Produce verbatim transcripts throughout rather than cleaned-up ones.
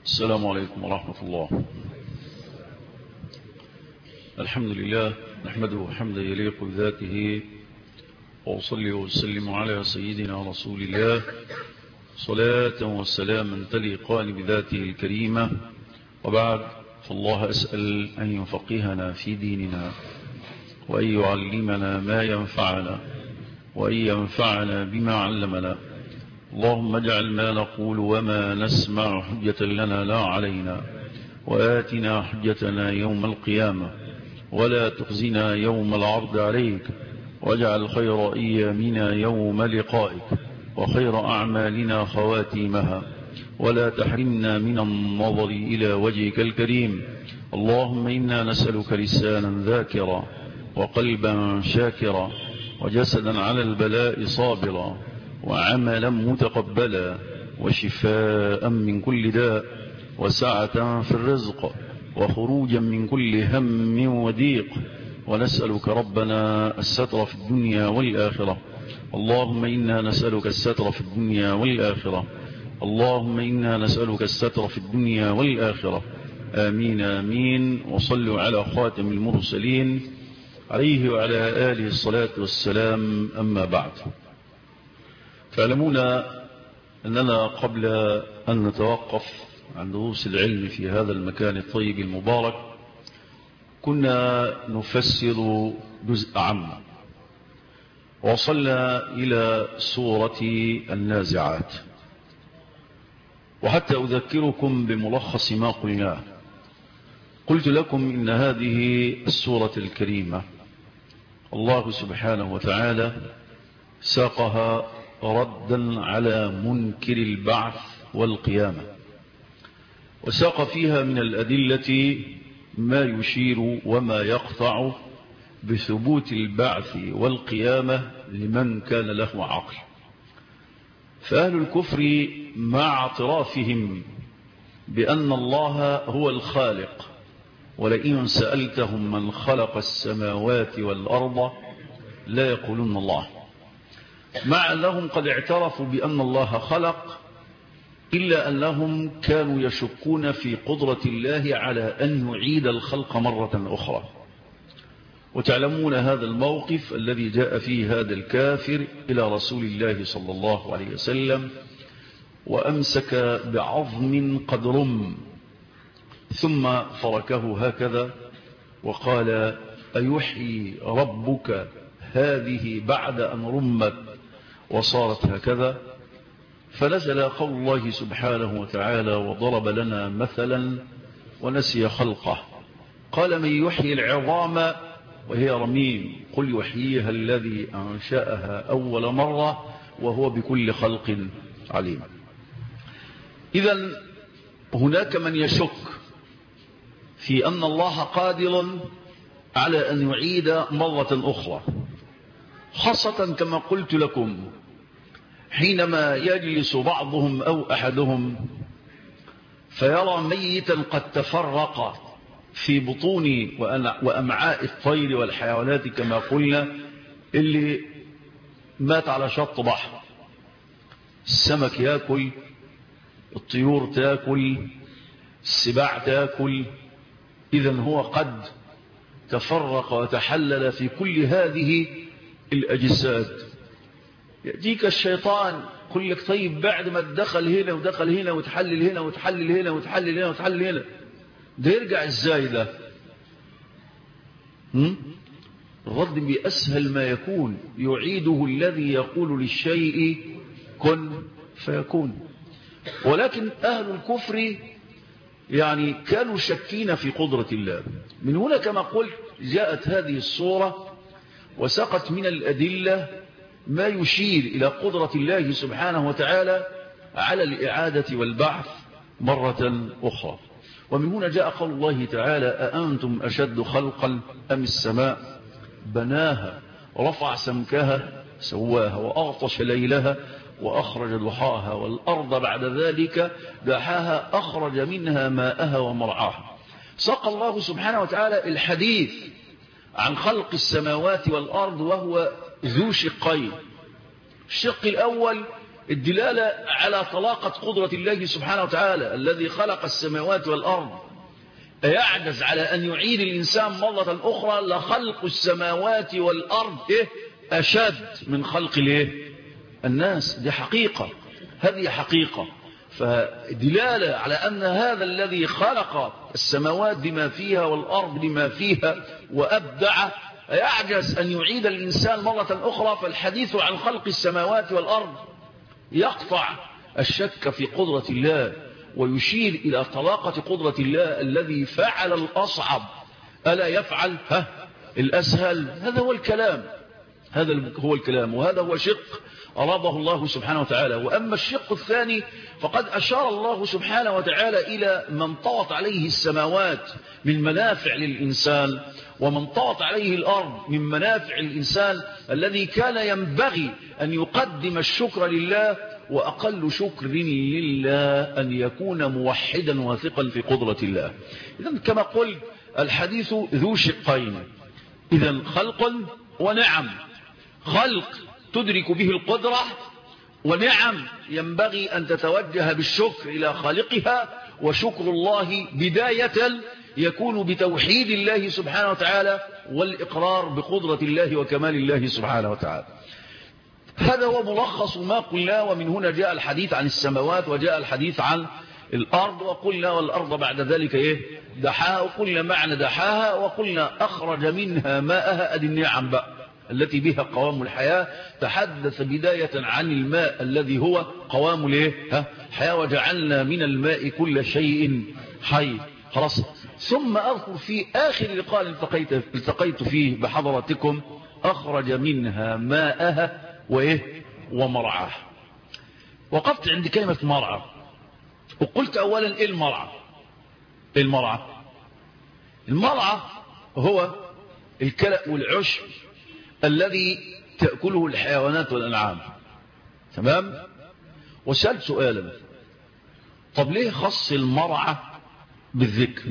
السلام عليكم ورحمة الله. الحمد لله نحمده حمدا يليق بذاته، وأصلي وأسلم على سيدنا رسول الله صلاة وسلاما تليقان بذاته الكريمة. وبعد، فالله أسأل أن يفقهنا في ديننا، وأن يعلمنا ما ينفعنا، وأن ينفعنا بما علمنا. اللهم اجعل ما نقول وما نسمع حجة لنا لا علينا، وآتنا حجتنا يوم القيامة، ولا تخزنا يوم العرض عليك، واجعل خير أيامنا يوم لقائك، وخير أعمالنا خواتيمها، ولا تحرمنا من النظر إلى وجهك الكريم. اللهم إنا نسألك لسانا ذاكرا، وقلبا شاكرا، وجسدا على البلاء صابرا، وعملا متقبلا، وشفاء من كل داء، وسعة في الرزق، وخروجا من كل هم وضيق. ونسألك ربنا الستر في الدنيا والآخرة. اللهم إنا نسألك الستر في الدنيا والآخرة. اللهم إنا نسألك الستر في الدنيا والآخرة. آمين آمين. وصلوا على خاتم المرسلين عليه وعلى آله الصلاة والسلام. أما بعد، تعلمون أننا قبل أن نتوقف عن دروس العلم في هذا المكان الطيب المبارك كنا نفسر جزء عام، وصلنا إلى سورة النازعات. وحتى أذكركم بملخص ما قلناه، قلت لكم إن هذه السورة الكريمة الله سبحانه وتعالى ساقها ردا على منكر البعث والقيامة، وساق فيها من الأدلة ما يشير وما يقطع بثبوت البعث والقيامة لمن كان له عقل. فأهل الكفر مع اعترافهم بأن الله هو الخالق، ولئن سألتهم من خلق السماوات والأرض لا يقولون الله، مع أنهم قد اعترفوا بأن الله خلق، إلا أنهم كانوا يشكون في قدرة الله على أن يعيد الخلق مرة أخرى. وتعلمون هذا الموقف الذي جاء فيه هذا الكافر إلى رسول الله صلى الله عليه وسلم، وأمسك بعظم قد رم، ثم فركه هكذا وقال: أيحيي ربك هذه بعد أن رمت وصارت هكذا؟ فنزل قول الله سبحانه وتعالى: وضرب لنا مثلا ونسي خلقه، قال: من يحيي العظام وهي رميم، قل يحييها الذي أنشأها أول مرة وهو بكل خلق عليم. إذن هناك من يشك في أن الله قادر على أن يعيد مرة أخرى، خاصة كما قلت لكم حينما يجلس بعضهم أو أحدهم فيرى ميتا قد تفرق في بطون وأمعاء الطير والحيوانات كما قلنا، اللي مات على شط بحر، السمك يأكل، الطيور تأكل، السباع تأكل. إذن هو قد تفرق وتحلل في كل هذه الأجساد. يأتيك الشيطان يقول لك: طيب بعد ما تدخل هنا ودخل هنا وتحلل هنا وتحلل هنا وتحلل هنا وتحلل هنا، ده يرجع ازاي ده؟ الرد بأسهل ما يكون، يعيده الذي يقول للشيء كن فيكون. ولكن أهل الكفر يعني كانوا شكين في قدرة الله. من هنا كما قلت جاءت هذه الصورة وسقط من الأدلة ما يشير إلى قدرة الله سبحانه وتعالى على الإعادة والبعث مرة أخرى. ومن هنا جاء قول الله تعالى: أأنتم أشد خلقا أم السماء بناها رفع سمكها سواها وأغطش ليلها وأخرج ضحاها والأرض بعد ذلك دحاها أخرج منها ماءها ومرعاها. ساق الله سبحانه وتعالى الحديث عن خلق السماوات والأرض وهو ذو شقين. الشق الأول الدلالة على طلاقة قدرة الله سبحانه وتعالى الذي خلق السماوات والأرض. يعجز على أن يعيد الإنسان مرة أخرى لخلق السماوات والأرض إيه أشد من خلق الإيه الناس. دي حقيقة، هذه حقيقة. فدلالة على أن هذا الذي خلق السماوات بما فيها والأرض بما فيها وأبدع يعجز أن يعيد الإنسان مرة أخرى. فالحديث عن خلق السماوات والأرض يقطع الشك في قدرة الله ويشير إلى طلاقة قدرة الله الذي فعل الأصعب ألا يفعل ها الأسهل. هذا هو الكلام، هذا هو الكلام، وهذا هو شق أراده الله سبحانه وتعالى. وأما الشق الثاني فقد أشار الله سبحانه وتعالى إلى من طوت عليه السماوات من منافع للإنسان ومن طوت عليه الأرض من منافع الإنسان الذي كان ينبغي أن يقدم الشكر لله، وأقل شكر لله أن يكون موحدا واثقا في قدرة الله. إذن كما قلت الحديث ذو شقين، إذن خلق ونعم. خلق تدرك به القدرة، ونعم ينبغي أن تتوجه بالشكر إلى خالقها. وشكر الله بداية يكون بتوحيد الله سبحانه وتعالى والإقرار بقدرة الله وكمال الله سبحانه وتعالى. هذا هو ملخص ما قلنا، ومن هنا جاء الحديث عن السماوات وجاء الحديث عن الأرض. وقلنا والأرض بعد ذلك إيه دحاها، وقلنا معنى دحاها، وقلنا أخرج منها ماءها. أدي النعم بقى التي بها قوام الحياة. تحدث بداية عن الماء الذي هو قوام الايه ها الحياة، وجعلنا من الماء كل شيء حي. خلاص. ثم أذكر في آخر لقاء التقيت, التقيت فيه بحضراتكم أخرج منها ماءها وإيه ومرعاه. وقفت عند كلمة مرعى، وقلت أولا إيه المرعى؟ إيه المرعى؟ المرعى هو الكلأ والعشب الذي تأكله الحيوانات والأنعام. تمام؟ وسألت سؤالا، طب ليه خص المرعى بالذكر؟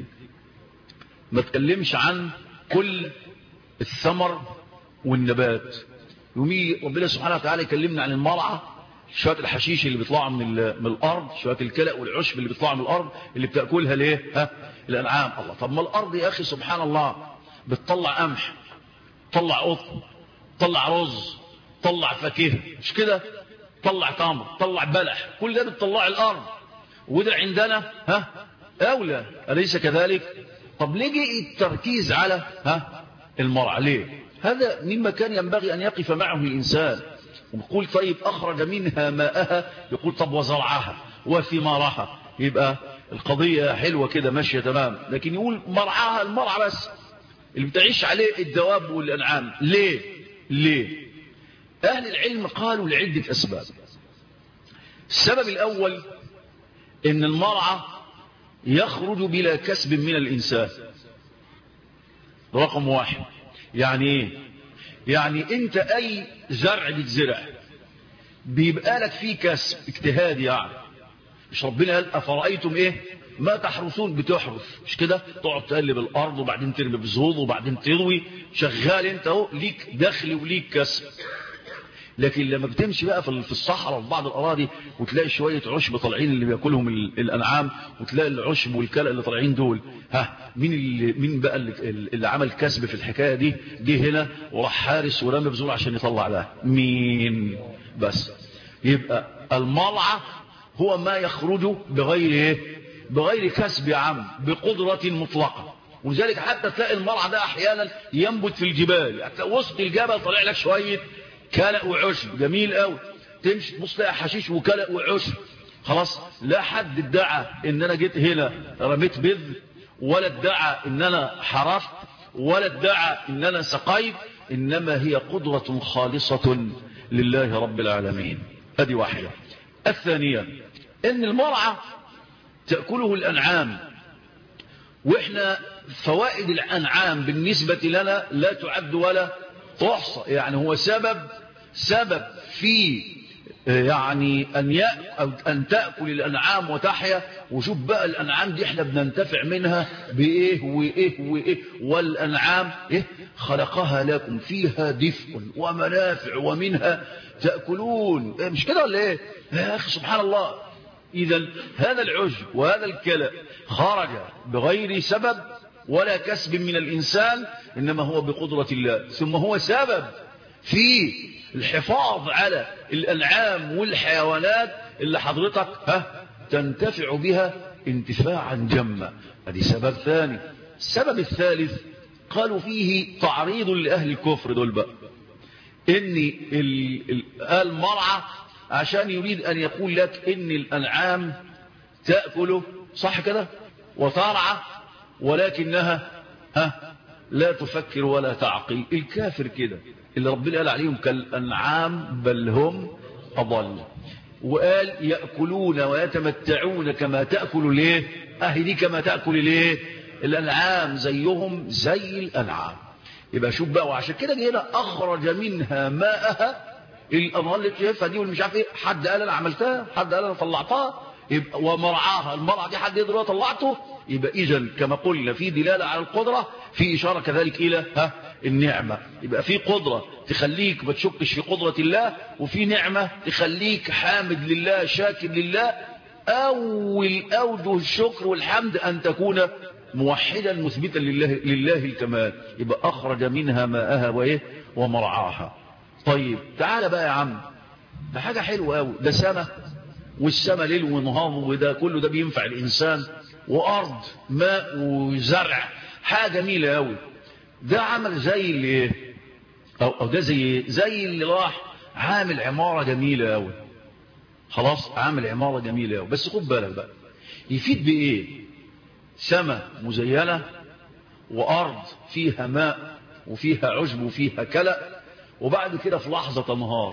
ما تكلمش عن كل الثمر والنبات. يومي ربنا سبحانه وتعالى يكلمنا عن المرعى، شوية الحشيش اللي بيطلعوا من, من الأرض، شوية الكلأ والعشب اللي بيطلعوا من الأرض اللي بتأكلها ليه ها الأنعام. الله، طب ما الأرض يا أخي سبحان الله بتطلع قمح، طلع قطن، طلع رز، طلع فاكهه، مش كده؟ طلع تمر، طلع بلح، كل ده بتطلع الارض، وده عندنا ها اولى، اليس كذلك؟ طب ليه جه التركيز على ها المرعى؟ ليه؟ هذا مما كان ينبغي ان يقف معه الانسان. ويقول طيب اخرج منها ماءها، يقول طب وزرعها وثمارها، يبقى القضيه حلوه كده ماشيه تمام. لكن يقول مرعاها، المرعى بس اللي بتعيش عليه الدواب والأنعام. ليه؟ ليه؟ أهل العلم قالوا لعدة أسباب. السبب الأول إن المرعى يخرج بلا كسب من الإنسان. رقم واحد. يعني إيه؟ يعني أنت أي زرع بتزرع بيبقى لك فيه كسب، اجتهاد يعني. مش ربنا قال أفرأيتم إيه ما تحرثون؟ بتحرث، مش كده؟ تقعد تقلب الارض وبعدين ترمي بزهود وبعدين تروي، شغال انت اهو، ليك دخل وليك كسب. لكن لما بتمشي بقى في الصحراء وفي بعض الاراضي وتلاقي شويه عشب طالعين اللي بياكلهم الانعام، وتلاقي العشب والكلى اللي طالعين دول، ها مين اللي مين بقى اللي, اللي عمل كسب في الحكايه دي؟ جه هنا وراح حارس ورمى بذور عشان يطلع ده. مين؟ بس. يبقى المرعى هو ما يخرج بغير ايه؟ بغير كسب يا عم، بقدرة مطلقة. ولذلك حتى تلاقي المرعى ده احيانا ينبت في الجبال، يعني وسط الجبل طلع لك شوية كلأ وعشب جميل قوي، تمشي تبص تلاقي حشيش وكلأ وعشب. خلاص، لا حد ادعى ان انا جيت هنا رميت بذر، ولا ادعى ان انا حرفت، ولا ادعى ان انا سقيت، انما هي قدرة خالصة لله رب العالمين. ادي واحدة. الثانية ان المرعى تأكله الأنعام، وإحنا فوائد الأنعام بالنسبة لنا لا تعد ولا تحصى. يعني هو سبب سبب في يعني أن, أو أن تأكل الأنعام وتحيا. وشوف بقى الأنعام دي احنا بننتفع منها بإيه وإيه وإيه. والأنعام إيه خلقها لكم فيها دفء ومنافع ومنها تأكلون. إيه مش كده ولا إيه يا أخي سبحان الله. إذا هذا العجب وهذا الكلأ خرج بغير سبب ولا كسب من الإنسان، إنما هو بقدرة الله. ثم هو سبب في الحفاظ على الأنعام والحيوانات اللي حضرتك ها تنتفع بها انتفاعا جما. هذه سبب ثاني. السبب الثالث قالوا فيه تعريض لأهل الكفر دول بقى، إن المرعى عشان يريد أن يقول لك إن الأنعام تأكل صح كده وترعى ولكنها ها لا تفكر ولا تعقل. الكافر كده اللي ربنا قال عليهم كالأنعام بل هم أضل، وقال يأكلون ويتمتعون كما تأكل ليه أهي دي كما تأكل ليه الأنعام زيهم زي الأنعام. يبقى شوف بقى. وعشان كده هنا أخرج منها ماءها الأنهار اللي شايفها دي واللي مش عارف ايه. حد قال انا عملتها؟ حد قال انا طلعتها؟ يبقى ومرعاها المرعى دي حد يقدر طلعته؟ يبقى اذا كما قلنا في دلاله على القدره، في اشاره كذلك الى ها النعمه. يبقى في قدره تخليك ما تشكش في قدره الله، وفي نعمه تخليك حامد لله شاكر لله. اول اوجه الشكر والحمد ان تكون موحدا مثبتا لله لله الكمال. يبقى اخرج منها ماءها وايه ومرعاها. طيب تعالى بقى يا عم، ده حاجة حلوة قوي. ده سماء، والسماء ليل ونهار، وده كله ده بينفع الإنسان، وأرض ماء وزرع، حاجة جميلة قوي. ده عمل زي اللي أو, أو ده زي زي اللي راح عامل عمارة جميلة قوي. خلاص عامل عمارة جميلة قوي، بس خد بالك بقى يفيد بإيه؟ سماء مزينة وأرض فيها ماء وفيها عشب وفيها كلأ، وبعد كده في لحظة تنهار.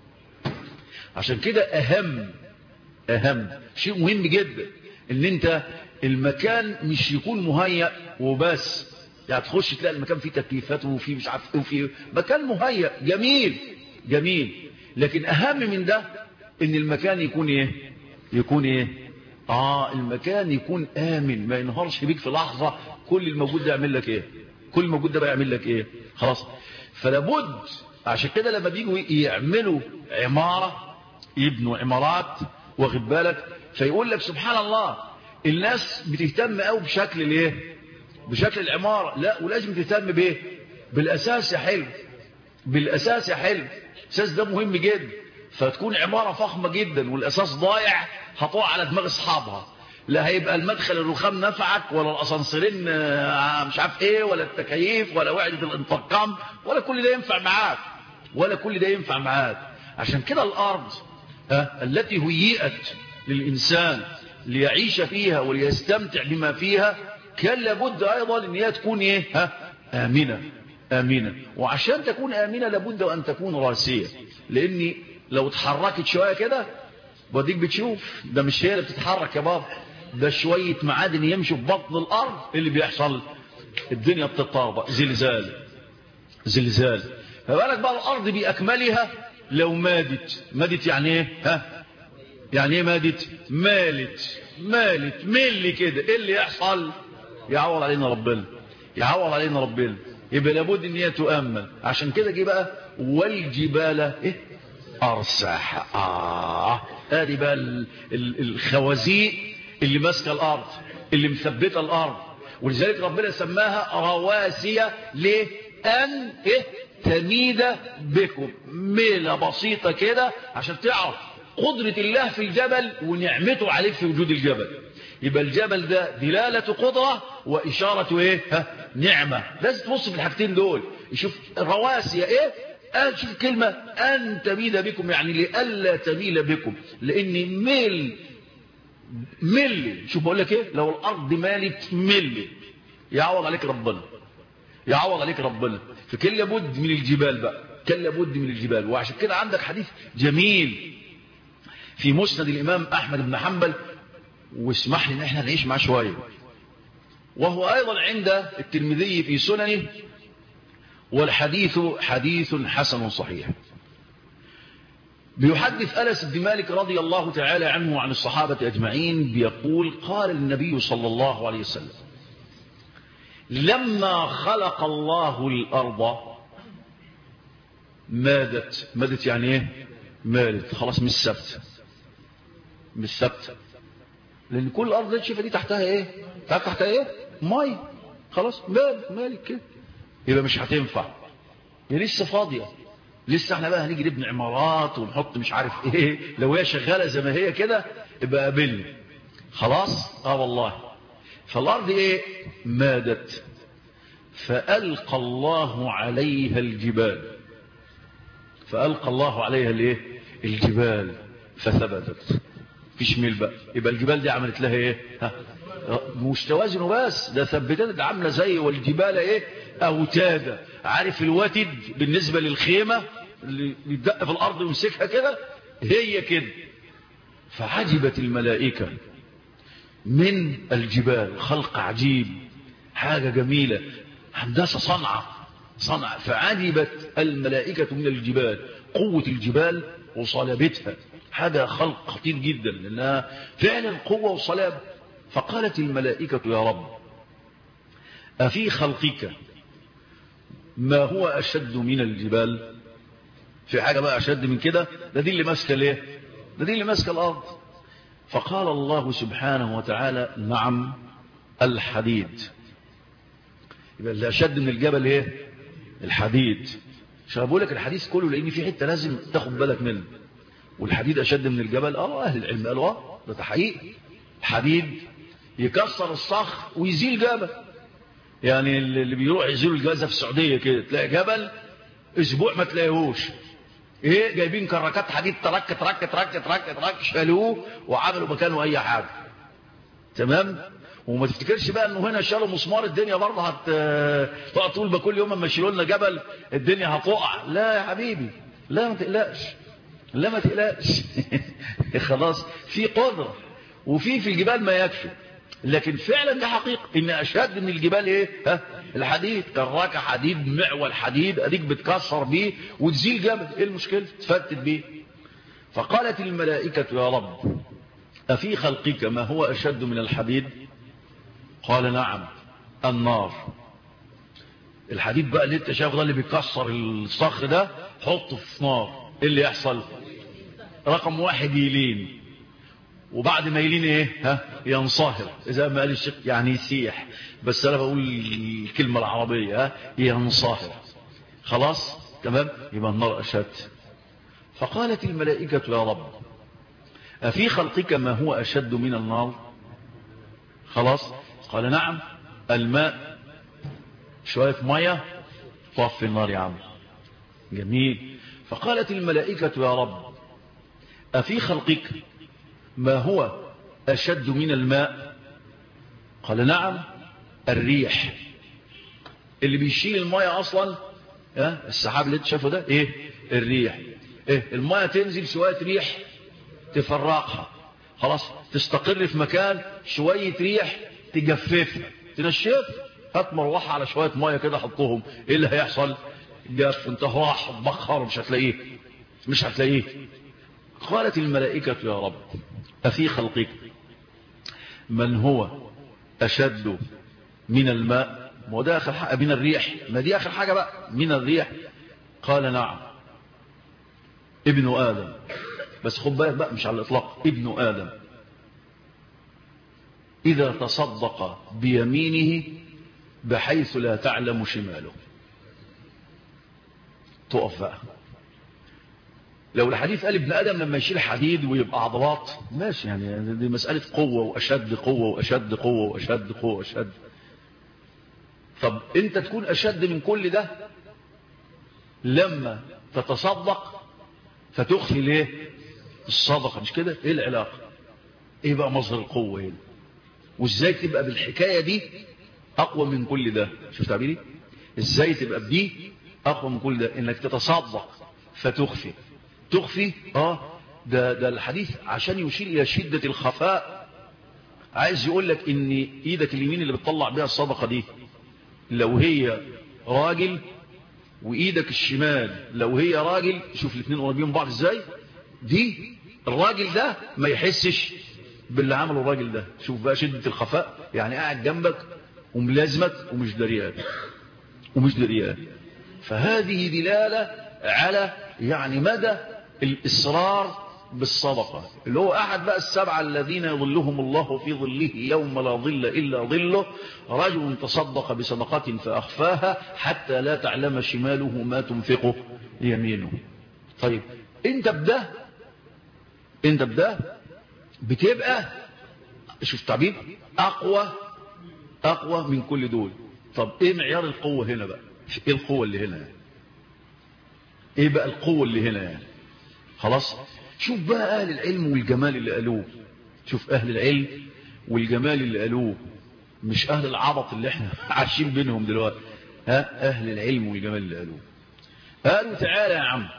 عشان كده أهم أهم شيء مهم جدا ان انت المكان مش يكون مهيأ وبس. يعني تخش تلاقي المكان فيه تكييفات وفيه مش عارف ايه وفيه مكان مهيأ جميل جميل، لكن اهم من ده ان المكان يكون ايه يكون ايه اه المكان يكون امن، ما ينهارش بيك في لحظة. كل الموجود ده يعمل لك ايه كل الموجود ده بقى يعمل لك ايه خلاص. فلابد عشان كده لما بيجوا يعملوا عمارة يبنوا عمارات واخد بالك، فيقول لك سبحان الله الناس بتهتم قوي بشكل الايه بشكل العمارة. لا، ولازم تهتم بايه بالاساس يا حلو بالاساس يا حلو الاساس ده مهم جدا. فتكون عمارة فخمة جدا والاساس ضايع هتقع على دماغ اصحابها. لا هيبقى المدخل الرخام نفعك ولا الاسانسيرين مش عارف ايه ولا التكييف ولا وعدة الانتركم ولا كل ده ينفع معاك ولا كل ده ينفع معاك. عشان كده الارض ها التي هيئت للانسان ليعيش فيها وليستمتع بما فيها كان لابد ايضا ان هي تكون ايه ها امنه امنه. وعشان تكون امنه لابد ان تكون راسيه، لان لو اتحركت شويه كده بديك بتشوف ده مش هي اللي بتتحرك يا بابا، ده شويه معادن يمشوا في بطن الارض. اللي بيحصل الدنيا بتتطابق، زلزال زلزال. فبالك بقى الارض باكملها لو مادت مادت يعني ايه ها يعني ايه مادت مالت مالت ملي كده ايه اللي يحصل؟ يعوض علينا ربنا يعوض علينا ربنا. يبقى لابد ان هي تؤمن. عشان كده جه بقى والجبال ايه ارساها. اه ادي بقى ال ال الخوازيق اللي ماسكه الارض اللي مثبته الارض، ولذلك ربنا سماها رواسي ليه ان ايه تميد بكم ميلة بسيطة كده عشان تعرف قدرة الله في الجبل ونعمته عليك في وجود الجبل. يبقى الجبل ده دلالة قدرة وإشارة ايه ها نعمة. لازم تبص في الحاجتين دول. يشوف رواسي ايه قال شوف كلمة أن تميد بكم يعني لألا تميل بكم، لأن ميل ميل شوف بقول لك ايه لو الأرض مالت ميل يعوض عليك ربنا يعوض عليك ربنا. فكان لابد من الجبال بقى كان لابد من الجبال. وعشان كده عندك حديث جميل في مسند الإمام أحمد بن حنبل، واسمح لي ان احنا نعيش معاه شويه، وهو ايضا عند الترمذي في سننه، والحديث حديث حسن صحيح. بيحدث أنس بن مالك رضي الله تعالى عنه وعن الصحابة أجمعين بيقول قال النبي صلى الله عليه وسلم لما خلق الله الأرض مادت مادت يعني ايه مالت خلاص مش سبت مش سبت لأن كل الأرض اللي تشوفها دي تحتها ايه تحتها ايه مي خلاص مال مالك كده يبقى مش هتنفع هي لسه فاضية لسه احنا بقى هنيجي نبني عمارات ونحط مش عارف ايه لو هي شغالة زي ما هي كده يبقى قابلني خلاص اه والله فالأرض ايه مادت فألقى الله عليها الجبال فألقى الله عليها الايه الجبال فثبتت فيش ميل بقى يبقى الجبال دي عملت لها ايه ها مش توازن بس ده ثبتت عامله زي والجبال ايه اوتادا عارف الوتد بالنسبه للخيمه اللي بيدق في الارض ويمسكها كده هي كده فعجبت الملائكه من الجبال خلق عجيب حاجه جميله هندسه صنعه صنع فعجبت الملائكه من الجبال قوه الجبال وصلابتها حاجه خلق خطير جدا لانها فعلا قوه وصلابه فقالت الملائكه يا رب أفي خلقك ما هو أشد من الجبال في حاجة بقى أشد من كده ده دي اللي ماسكة ليه ده دي اللي ماسكة الأرض فقال الله سبحانه وتعالى نعم الحديد يبقى اللي أشد من الجبل ايه الحديد عشان بقول لك الحديث كله لأن في حتة لازم تاخد بالك منه والحديد أشد من الجبل اه أهل العلم قالوا اه ده تحقيق الحديد يكسر الصخر ويزيل جبل يعني اللي بيروح يزيلوا الجازة في السعودية كده تلاقي جبل اسبوع ما تلاقيهوش ايه جايبين كراكات حديد ترك ترك ترك ترك ترك شالوه وعملوا مكانه اي حاجة تمام وما تفتكرش بقى انه هنا شالوا مسمار الدنيا برضه هت تقعد تقول بقى كل يوم اما يشيلوا لنا جبل الدنيا هتقع لا يا حبيبي لا ما تقلقش لا ما تقلقش خلاص في قدرة وفي في الجبال ما يكفي لكن فعلا ده حقيقة ان اشد من الجبال ايه ها الحديد كراكة حديد معول حديد اديك بتكسر بيه وتزيل جبل ايه المشكلة تفتت بيه فقالت الملائكة يا رب افي خلقك ما هو اشد من الحديد قال نعم النار الحديد بقى اللي انت شايفه ده اللي بيكسر الصخر ده حطه في نار ايه اللي يحصل رقم واحد يلين وبعد ما يلين ايه ها ينصهر اذا ما قال الشيخ يعني يسيح بس انا بقول الكلمه العربيه ها ينصهر خلاص تمام يبقى النار اشد فقالت الملائكه يا رب افي خلقك ما هو اشد من النار خلاص قال نعم الماء شويه ميه طفي النار يا عم جميل فقالت الملائكه يا رب افي خلقك ما هو أشد من الماء قال نعم الريح اللي بيشيل الماء أصلا اه السحاب اللي تشافه ده ايه الريح ايه الماء تنزل شوية ريح تفرقها خلاص تستقر في مكان شوية ريح تجففها تنشف هات مروحة على شوية ماء كده حطهم ايه اللي هيحصل جف انت راح تبخر مش هتلاقيه مش هتلاقيه قالت الملائكة يا رب أفي خلقك من هو أشد من الماء وده آخر حاجة من الريح ما دي آخر حاجة بقى من الريح قال نعم ابن آدم بس خد بالك بقى مش على الإطلاق ابن آدم إذا تصدق بيمينه بحيث لا تعلم شماله تقف بقى لو الحديث قال ابن آدم لما يشيل حديد ويبقى عضلات ماشي يعني دي مسألة قوة وأشد قوة وأشد قوة وأشد قوة وأشد طب أنت تكون أشد من كل ده لما تتصدق فتخفي ليه الصدقة مش كده ايه العلاقة ايه بقى مصدر القوة هنا وازاي تبقى بالحكاية دي أقوى من كل ده شوف تعبيري ازاي تبقى بدي أقوى من كل ده انك تتصدق فتخفي تخفي اه ده ده الحديث عشان يشير الى شدة الخفاء عايز يقول لك ان ايدك اليمين اللي بتطلع بيها الصدقة دي لو هي راجل وايدك الشمال لو هي راجل شوف الاثنين قريبين من بعض ازاي دي الراجل ده ما يحسش باللي عمله الراجل ده. شوف بقى شدة الخفاء، يعني قاعد جنبك وملازمك ومش دريان ومش دريان. فهذه دلالة على يعني مدى الإصرار بالصدقة، اللي هو أحد بقى السبعة الذين يظلهم الله في ظله يوم لا ظل إلا ظله، رجل تصدق بصدقة فأخفاها حتى لا تعلم شماله ما تنفقه يمينه. طيب انت بده انت بده بتبقى شوف تعبير أقوى أقوى من كل دول. طب ايه معيار القوة هنا بقى؟ ايه القوة اللي هنا يعني؟ ايه بقى القوة اللي هنا يعني؟ خلاص شوف بقى أهل العلم والجمال اللي قالوه. شوف أهل العلم والجمال اللي قالوه، مش أهل العبط اللي احنا عايشين بينهم دلوقتي. ها أهل العلم والجمال اللي قالوه. قالوا تعالى يا عم،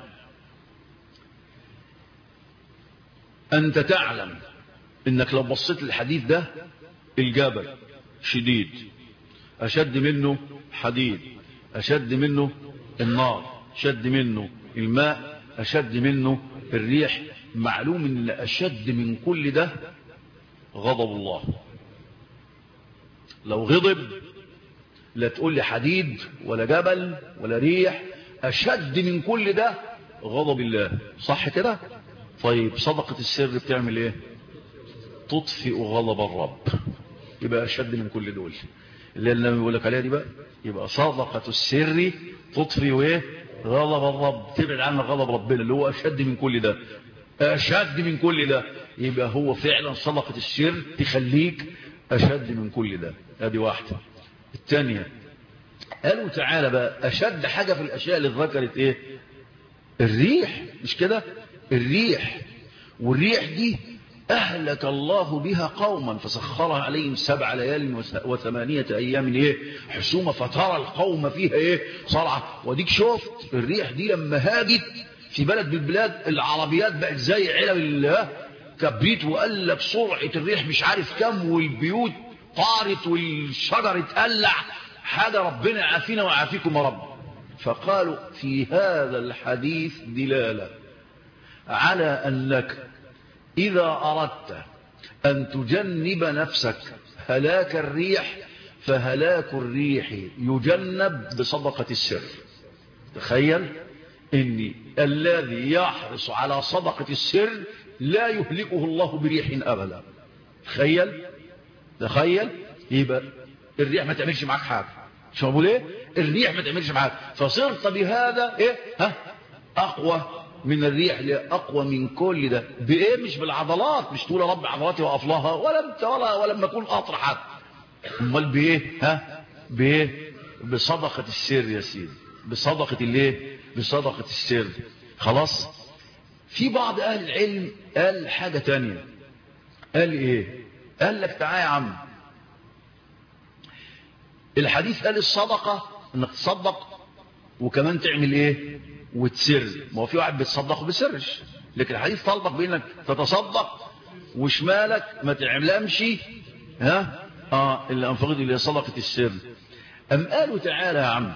أنت تعلم إنك لو بصيت للحديث ده، الجبل شديد أشد منه حديد، أشد منه النار، أشد منه الماء، أشد منه الريح. معلوم إن أشد من كل ده غضب الله. لو غضب لا تقول لي حديد ولا جبل ولا ريح، أشد من كل ده غضب الله، صح كده؟ طيب صدقة السر بتعمل ايه؟ تطفئ غضب الرب. يبقى أشد من كل دول اللي النبي بيقول لك عليها دي بقى. يبقى صدقة السر تطفئ ايه؟ غضب الرب، تبعد عنه غضب ربنا اللي هو أشد من كل ده، أشد من كل ده. يبقى هو فعلا صدقة السر تخليك أشد من كل ده. هذه واحدة. الثانية قالوا تعالى بقى، أشد حاجة في الأشياء اللي ذكرت ايه؟ الريح، مش كده؟ الريح. والريح دي أهلك الله بها قوما فسخرها عليهم سبع ليال وثمانية أيام ايه؟ حسومة، فترى القوم فيها ايه؟ صرعى. وديك شفت الريح دي لما هاجت في بلد بالبلاد، العربيات بقت زي علب كبريت، وقال لك سرعة الريح مش عارف كم، والبيوت طارت والشجر اتقلع. حاجة ربنا يعافينا ويعافيكم يا رب. فقالوا في هذا الحديث دلالة على أنك إذا أردت أن تجنب نفسك هلاك الريح، فهلاك الريح يجنب بصدقة السر. تخيل إني الذي يحرص على صدقة السر لا يهلكه الله بريح أبدا. تخيل تخيل يبقى الريح ما تعملش معاك حاجة. شو بقول ايه؟ الريح ما تعملش معاك، فصرت بهذا ايه؟ ها اقوى من الريح، اقوى من كل ده. بايه؟ مش بالعضلات، مش تقول يا رب عضلاتي واقف لها، ولا ولا ولما اكون اطرحت. امال بايه؟ ها بايه؟ بصدقة السر يا سيدي، بصدقة الايه؟ بصدقة السر. خلاص. في بعض اهل العلم قال حاجة تانية. قال ايه؟ قال لك تعالى يا عم، الحديث قال الصدقة انك تصدق وكمان تعمل ايه؟ وتسر. ما هو في واحد بيتصدق وبيسرش، لكن الحديث طالبك بانك تتصدق وشمالك ما تعملمش ها اه اللي انفقت اللي صدقة السر. ام قالوا تعالى يا عم،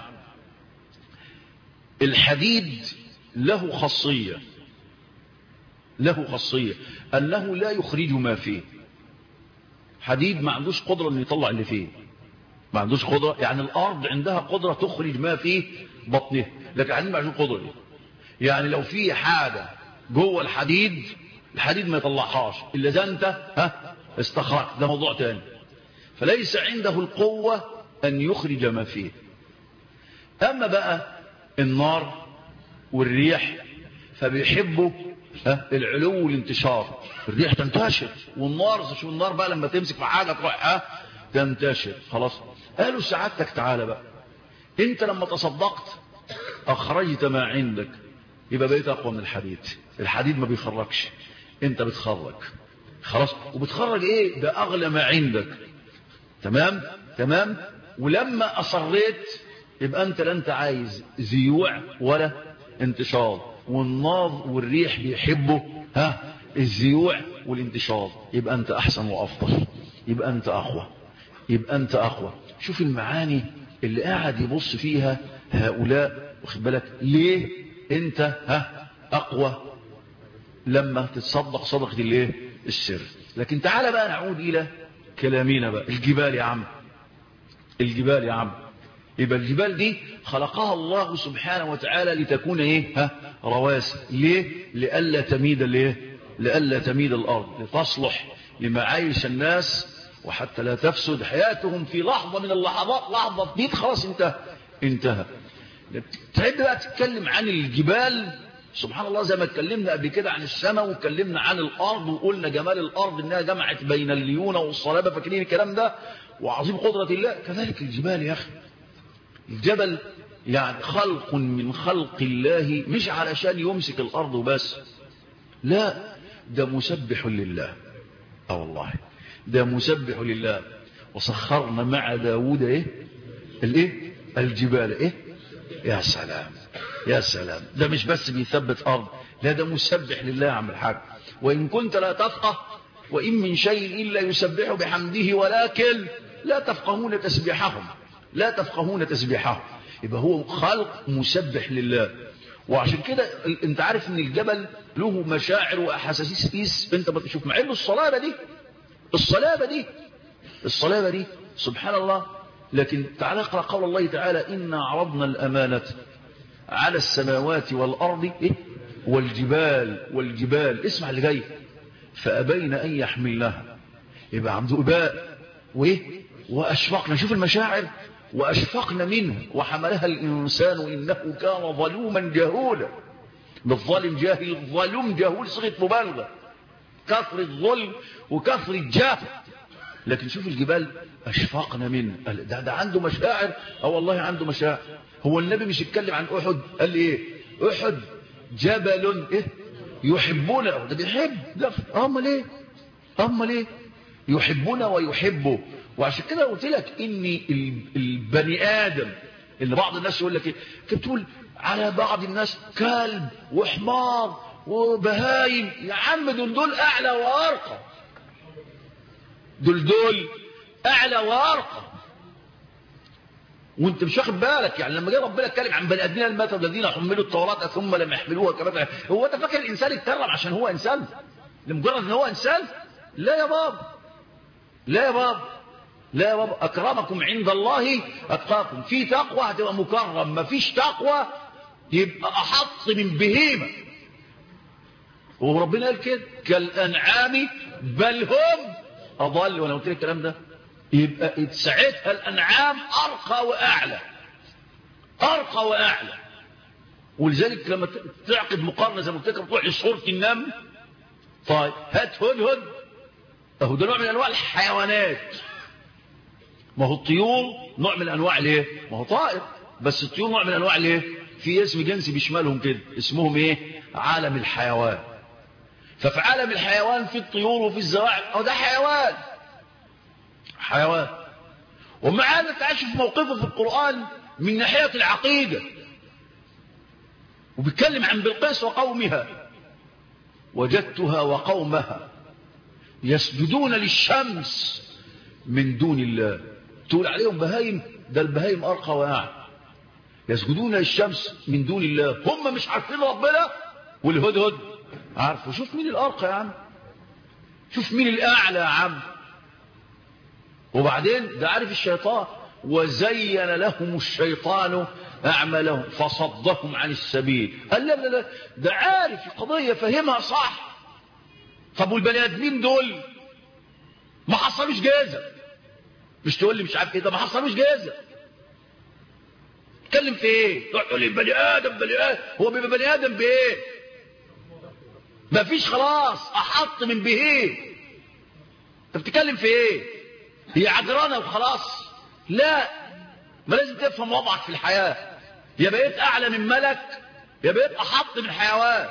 الحديد له خاصية، له خاصية انه لا يخرج ما فيه. حديد ما عندوش قدرة انه يطلع اللي فيه، ما عندوش قدرة. يعني الارض عندها قدرة تخرج ما في بطنها، لكن الحديد ما عندوش قدرة دي. يعني لو في حاجة جوه الحديد، الحديد ما يطلعهاش الا اذا انت ها استخرجت، ده موضوع تاني. فليس عنده القوة ان يخرج ما فيه. اما بقى النار والريح فبيحبوا ها العلو والانتشار. الريح تنتشر، والنار شو النار بقى لما تمسك في حاجة تروح ها تنتشر. خلاص. قالوا سعادتك تعالى بقى، انت لما تصدقت اخرجت ما عندك، يبقى بقيت اقوى من الحديد. الحديد ما بيخرجش، انت بتخرج. خلاص. وبتخرج ايه؟ ده اغلى ما عندك. تمام تمام. ولما اصريت يبقى انت لا انت عايز زيوع ولا انتشار، والنار والريح بيحبوا ها الزيوع والانتشار. يبقى انت احسن وافضل، يبقى انت اقوى، يبقى انت اقوى. شوف المعاني اللي قاعد يبص فيها هؤلاء، واخد بالك ليه انت ها اقوى لما تتصدق صدقة الايه السر. لكن تعالى بقى نعود الى كلامنا بقى. الجبال يا عم، الجبال يا عم، يبقى الجبال دي خلقها الله سبحانه وتعالى لتكون ايه ها رواسي. ليه؟ لألا تميد الايه لألا تميد الارض، لتصلح لمعايش الناس وحتى لا تفسد حياتهم في لحظة من اللحظات. لحظة دي خلاص انتهى انتهى. تحب بقى تتكلم عن الجبال، سبحان الله، زي ما اتكلمنا قبل كده عن السماء واتكلمنا عن الارض وقلنا جمال الارض انها جمعت بين الليونة والصلابة، فاكرين الكلام ده، وعظيم قدرة الله. كذلك الجبال يا اخي، الجبل يعني خلق من خلق الله، مش علشان يمسك الارض وبس، لا، ده مسبح لله. اه والله ده مسبح لله. وسخرنا مع داود ايه الايه الجبال ايه يا سلام يا سلام. ده مش بس بيثبت ارض، لا ده مسبح لله يا عم الحاج. وان كنت لا تفقه وان من شيء الا يسبح بحمده ولكن لا تفقهون تسبيحهم لا تفقهون تسبيحهم. يبقى هو خلق مسبح لله. وعشان كده انت عارف ان الجبل له مشاعر واحاسيس. انت بتشوف مع انه الصلابه دي الصلابه دي الصلابه دي سبحان الله. لكن تعالى اقرا قول الله تعالى: إنا عرضنا الأمانة على السماوات والأرض إيه؟ والجبال والجبال اسمع اللي جاي: فأبين أن يحملنها. يبقى عنده إباء وإيه وأشفقنا. شوف المشاعر: وأشفقنا منه وحملها الإنسان إنه كان ظلوما جهولا. بالظالم جاهل، الظلوم جهول، صيغة مبالغة، كثر الظلم وكثر الجهل. لكن شوف الجبال أشفقنا منه. ده, ده عنده مشاعر. اه والله عنده مشاعر. هو النبي مش يتكلم عن أحد قال لي ايه؟ أحد جبل ايه يحبنا. ده بيحب ده. امال ايه امال ايه يحبنا ويحبه. وعشان كده قلت لك ان البني ادم اللي بعض الناس يقول لك ايه، كنت تقول على بعض الناس كلب وحمار وبهايم. يا عم دول دول اعلى وارقى، دول دول اعلى وارقى، وانت مش واخد بالك. يعني لما جه ربنا اتكلم عن بني ادمين المثل الذين حملوا التوراة ثم لم يحملوها كما، هو انت فاكر الانسان يتكرم عشان هو انسان لمجرد ان هو انسان؟ لا يا بابا، لا يا بابا، لا يا بابا. اكرمكم عند الله اتقاكم. في تقوى هتبقى مكرم، ما فيش تقوى يبقى احط من بهيمه. وربنا قال كده: كالانعام بل هم اضل. وانا قلت لك الكلام ده، يبقى ساعتها الانعام ارقى واعلى، ارقى واعلى. ولذلك لما تعقد مقارنه زي ما قلت لك بتروح لصوره النمل، طيب هات هدهد، اهو ده نوع من انواع الحيوانات. ما هو الطيور نوع من انواع الايه؟ ما هو طائر، بس الطيور نوع من انواع الايه؟ في اسم جنسي بيشملهم كده، اسمهم ايه؟ عالم الحيوان. ففي عالم الحيوان في الطيور وفي الزواحف، اهو ده حيوان حيوان. ومع هذا تعيش في موقفه في القرآن من ناحية العقيدة، وبيتكلم عن بلقيس وقومها: وجدتها وقومها يسجدون للشمس من دون الله. تقول عليهم بهايم؟ ده البهايم أرقى وأعلى. يسجدون للشمس من دون الله، هم مش عارفين ربنا، والهدهد عارفه. شوف مين الأرقى يا عم، شوف مين الأعلى يا عم. وبعدين ده عارف الشيطان: وزين لهم الشيطان أعمالهم فصدهم عن السبيل. قال لا لا لا، ده عارف القضية، فهمها صح. طب والبني آدمين دول ما حصلوش جائزة؟ مش تقول لي مش عارف ايه ده، ما حصلوش جائزة. تتكلم في ايه؟ تقول لي بني آدم بني آدم، هو بيبقى بني آدم بايه؟ ما فيش، خلاص احط من بهيه. انت بتتكلم في ايه؟ هي عجرانة وخلاص؟ لا، ما لازم تفهم وضعك في الحياة. يا بقيت اعلى من ملك يا بقيت احط من حيوان.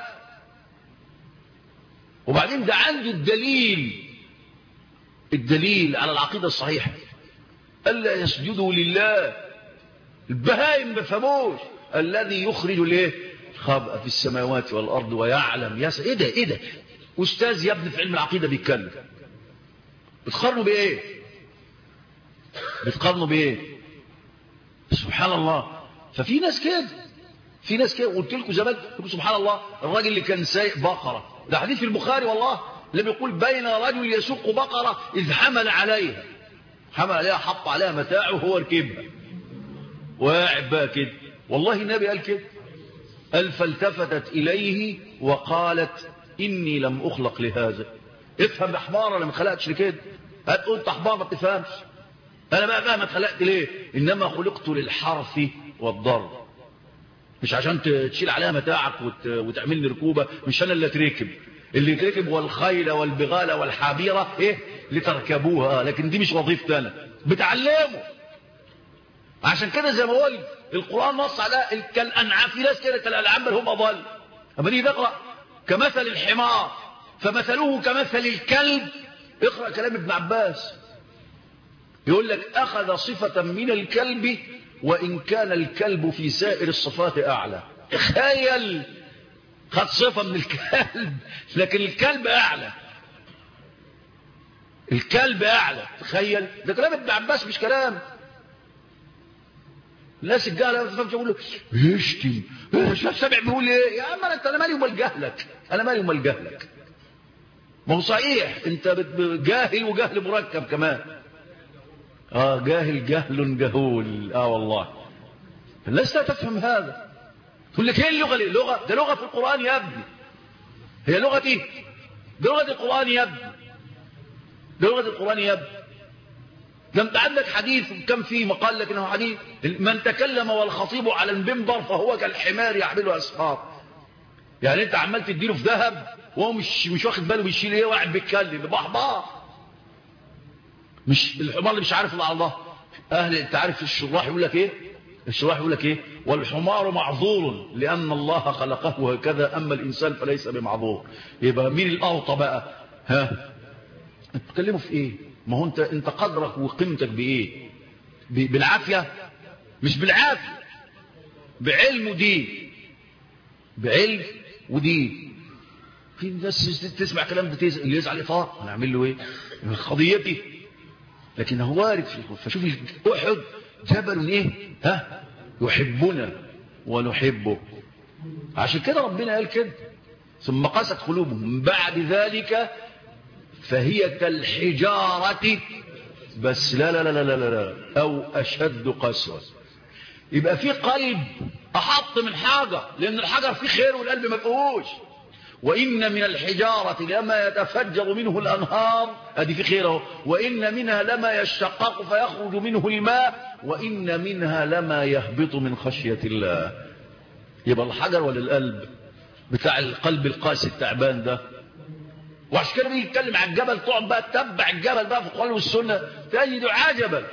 وبعدين ده عنده الدليل الدليل على العقيدة الصحيحة: ألا يسجدوا لله. البهائم ما فهموش الذي يخرج الايه؟ الخبأ في السماوات والأرض ويعلم. يا ايه ده ايه ده أستاذ يا ابني في علم العقيدة بيتكلم. بتقارنوا بايه؟ بتقارنوا بايه؟ سبحان الله. ففي ناس كده، في ناس كده. قلت لكم زمان، سبحان الله، الراجل اللي كان سايق بقرة ده حديث في البخاري والله، لم يقول بين رجل يسوق بقرة إذ حمل عليها، حمل عليها حط عليها متاعه وهو ركبها واقعد بقى كده، والله النبي قال كده، قال فالتفتت إليه وقالت إني لم أخلق لهذا. افهم يا حمار، أنا ما اتخلقتش لكده. هتقول انت حمار ما تفهمش، أنا بقى فاهم اتخلقت ليه. إنما خلقت للحرث والضر، مش عشان تشيل عليها متاعك وت... وتعمل لي ركوبة، مش أنا اللي تركب، اللي تركب والخيل والبغال والحابيرة إيه لتركبوها، لكن دي مش وظيفتي أنا، بتعلمه. عشان كده زي ما قلت القرآن نص على كالأنعام، في ناس كده كالأنعام بل هم أضل. أما نيجي نقرأ كمثل الحمار فمثله كمثل الكلب، اقرأ كلام ابن عباس يقول لك أخذ صفة من الكلب وإن كان الكلب في سائر الصفات أعلى. تخيل، خد صفة من الكلب لكن الكلب أعلى، الكلب أعلى. تخيل، ده كلام ابن عباس مش كلام الناس الجهله. ما تفهمش، يقول له يشتم شاف سامع بيقول ايه يا عم، انت انا مالي ومال جهلك، انا مالي ومال جهلك. ما هو صحيح انت جاهل وجهل مركب كمان. اه جاهل جهل جهول. اه والله الناس لا تفهم هذا. تقول لك ايه اللغه؟ ليه لغه؟ ده لغه في القران يا ابني. هي لغه ايه؟ ده لغه القران يا ابني، ده لغه القران يا ابني. ده انت عندك حديث كم فيه مقال لك انه حديث من تكلم والخطيب على المنبر فهو كالحمار يحمله اسفار. يعني انت عمال تديله في ذهب وهو مش مش واخد باله بيشيل ايه، واحد بيتكلم بحبار، مش الحمار اللي مش عارف الا على الله. اهل انت عارف الشراح يقول لك ايه؟ الشراح يقول لك ايه؟ والحمار معذور لان الله خلقه هكذا، اما الانسان فليس بمعذور. يبقى مين الاوطى بقى؟ ها انتوا بتتكلموا في ايه؟ ما هو انت انت قدرك وقيمتك بايه؟ بالعافيه؟ مش بالعافيه، بعلم ودين، بعلم ودين. في ناس تسمع كلام ده اللي يزعل يطار، انا اعمل له ايه؟ قضيتي. لكن هو وارد في الخوف. فشوف احد جبل ايه؟ ها يحبنا ونحبه. عشان كده ربنا قال كده ثم قست قلوبهم بعد ذلك فهي كالحجارة، بس لا لا لا لا لا لا أو أشد قسوة. يبقى في قلب أحط من حاجة، لأن الحجر فيه خير والقلب ما فيهوش. وإن من الحجارة لما يتفجر منه الأنهار، أدي في خيره. وإن منها لما يشقق فيخرج منه الماء، وإن منها لما يهبط من خشية الله. يبقى الحجر ولا القلب بتاع القلب القاسي التعبان ده؟ وعشان كده بيجي يتكلم عن الجبل، تقعد بقى تتبع الجبل بقى في القرآن والسنة تجد عجبا.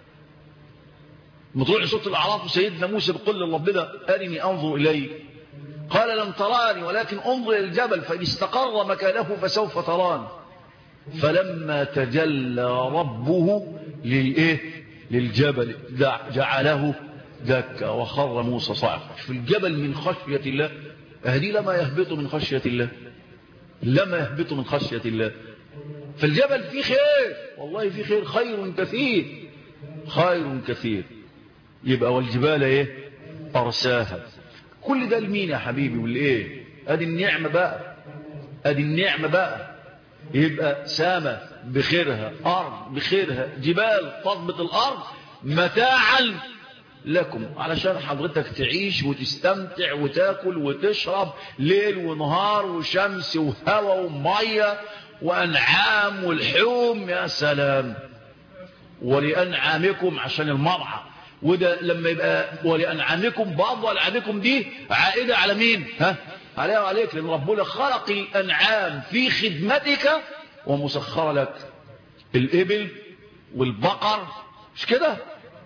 مطلوع لصوت الأعراف وسيدنا موسى بيقول لربنا أرني أنظر إليك، قال لن تراني ولكن انظر إلى الجبل فإن استقر مكانه فسوف تراني. فلما تجلى ربه للإيه؟ للجبل جعله دكا وخر موسى صعقا. في الجبل من خشية الله. أهدي لما يهبط من خشية الله، لما يهبط من خشية الله. فالجبل فيه خير، والله فيه خير، خير كثير، خير كثير. يبقى والجبال ايه؟ أرساها. كل ده لمين يا حبيبي والايه؟ ادي النعمة بقى، ادي النعمة بقى. يبقى سامة بخيرها، أرض بخيرها، جبال تضبط الأرض متاعا لكم، علشان حضرتك تعيش وتستمتع وتاكل وتشرب ليل ونهار وشمس وهواء ومية وأنعام والحوم. يا سلام. ولأنعامكم عشان المرعى. وده لما يبقى ولأنعامكم، بعض أنعامكم دي عائدة على مين؟ ها؟ عليها وعليك، لأن ربنا خلق الأنعام في خدمتك ومسخر لك الإبل والبقر، مش كده؟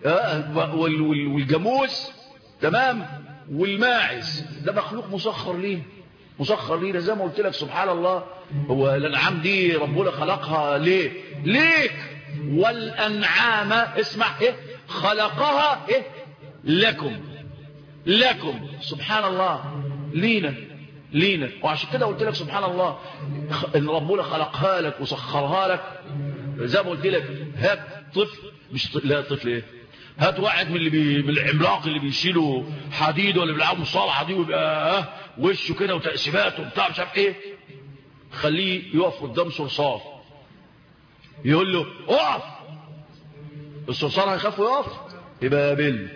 والجاموس، تمام، والماعز، ده مخلوق مسخر ليه، مسخر ليه. زي ما قلت لك سبحان الله، هو الأنعام دي ربنا خلقها ليه؟ ليك. والأنعام اسمع ايه؟ خلقها ايه؟ لكم، لكم. سبحان الله، لينا، لينا. وعشان كده قلت لك سبحان الله ان ربنا خلقها لك وسخرها لك. زي ما قلت لك هات طفل، مش طفل، لا طفل ايه، هات واحد من اللي بي... من العملاق اللي بيشيلوا حديد ولا بيلعبوا مصارعه دي ويبقى اه وشه كده وتقسيمات وبتاع مش عارف ايه، خليه يقف قدام صرصار يقول له اقف، الصرصار هيخاف ويقف؟ يبقى بل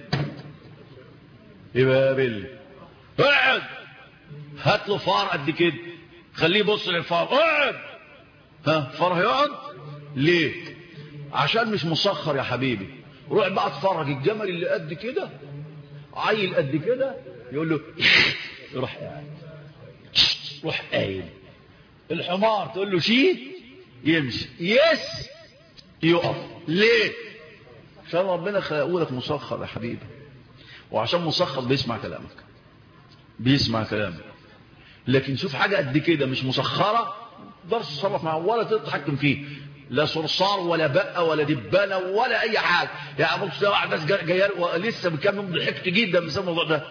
يبقى بل اقعد. هات له فار قد كده خليه يبص للفار، اقعد. ها فار هيقعد ليه؟ عشان مش مسخر يا حبيبي. روح بقى اتفرج الجمل اللي قد كده عيل قد كده يقول له روح قاعد، روح قايل. الحمار تقول له شي يمشي، يس يقف. ليه؟ عشان ربنا خلقه لك مسخر يا حبيبي، وعشان مسخر بيسمع كلامك بيسمع كلامك. لكن شوف حاجة قد كده مش مسخرة تقدرش تتصرف معه ولا تتحكم فيه، لا صرصار ولا بقى ولا دبانة ولا اي حاجة. يعني بص ده واحد ناس جايه ولسه بكام يوم ضحكت جدا بسبب الموضوع ده.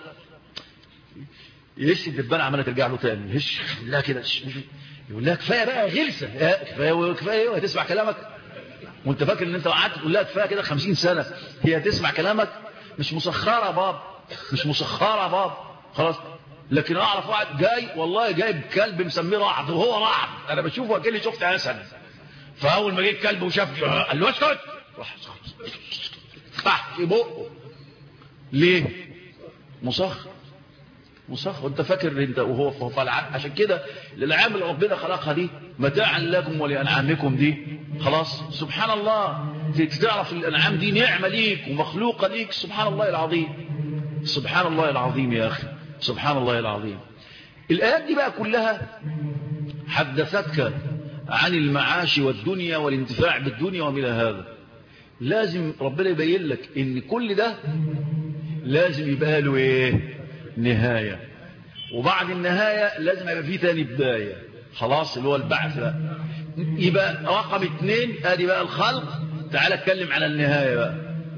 يهش الدبانة عمالة ترجع له تاني، هش لا كده يقول لها كفايه بقى غلسه، كفايه كفايه وهي تسمع كلامك. وانت فاكر ان انت قعدت تقول لها كفايه كده خمسين سنه هي تسمع كلامك؟ مش مسخره يا بابا، مش مسخره يا بابا خلاص. لكن اعرف واحد جاي والله جايب كلب مسميه رعد، وهو رعد انا بشوفه اكني شفت اسد. فاول ما جه الكلب وشاف قال له اسكت، راح فتح في بقه. ليه؟ مسخر مسخر. وانت فاكر انت وهو في العام. عشان كده الانعام اللي ربنا خلقها دي متاعا لكم ولانعامكم دي خلاص. سبحان الله تعرف الانعام دي نعمه ليك ومخلوقه ليك. سبحان الله العظيم، سبحان الله العظيم يا اخي، سبحان الله العظيم. الايات دي بقى كلها حدثتك عن المعاش والدنيا والانتفاع بالدنيا ومن هذا. لازم ربنا يبين لك ان كل ده لازم يبقى له ايه؟ نهاية. وبعد النهاية لازم يبقى فيه تاني بداية خلاص اللي هو البعث بقى. يبقى رقم اتنين ادي بقى الخلق. تعال اتكلم على النهاية بقى.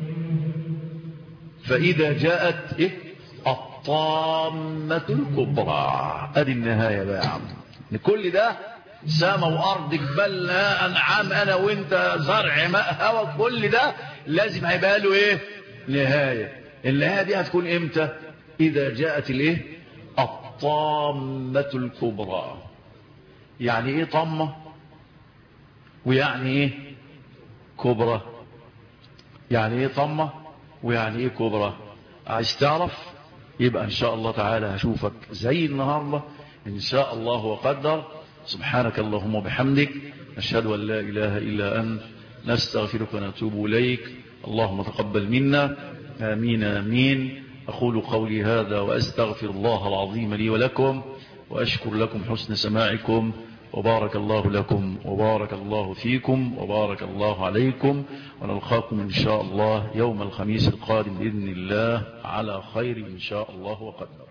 فإذا جاءت ايه؟ الطامة الكبرى. ادي النهاية بقى يا عم. كل ده سما وارض جبال انعام انا وانت زرع ماء هوا كل ده لازم هيبقى له ايه؟ نهاية. النهاية دي هتكون امتى؟ إذا جاءت الايه؟ الطامة الكبرى. يعني ايه طامة ويعني ايه كبرى؟ يعني ايه طامة ويعني ايه كبرى؟ عايز تعرف؟ يبقى ان شاء الله تعالى هشوفك زي النهاردة ان شاء الله وقدر. سبحانك اللهم وبحمدك نشهد ان لا اله الا انت نستغفرك ونتوب اليك. اللهم تقبل منا. آمين آمين. أقول قولي هذا وأستغفر الله العظيم لي ولكم، وأشكر لكم حسن سماعكم، وبارك الله لكم وبارك الله فيكم وبارك الله عليكم. ونلقاكم إن شاء الله يوم الخميس القادم بإذن الله على خير إن شاء الله وقدر.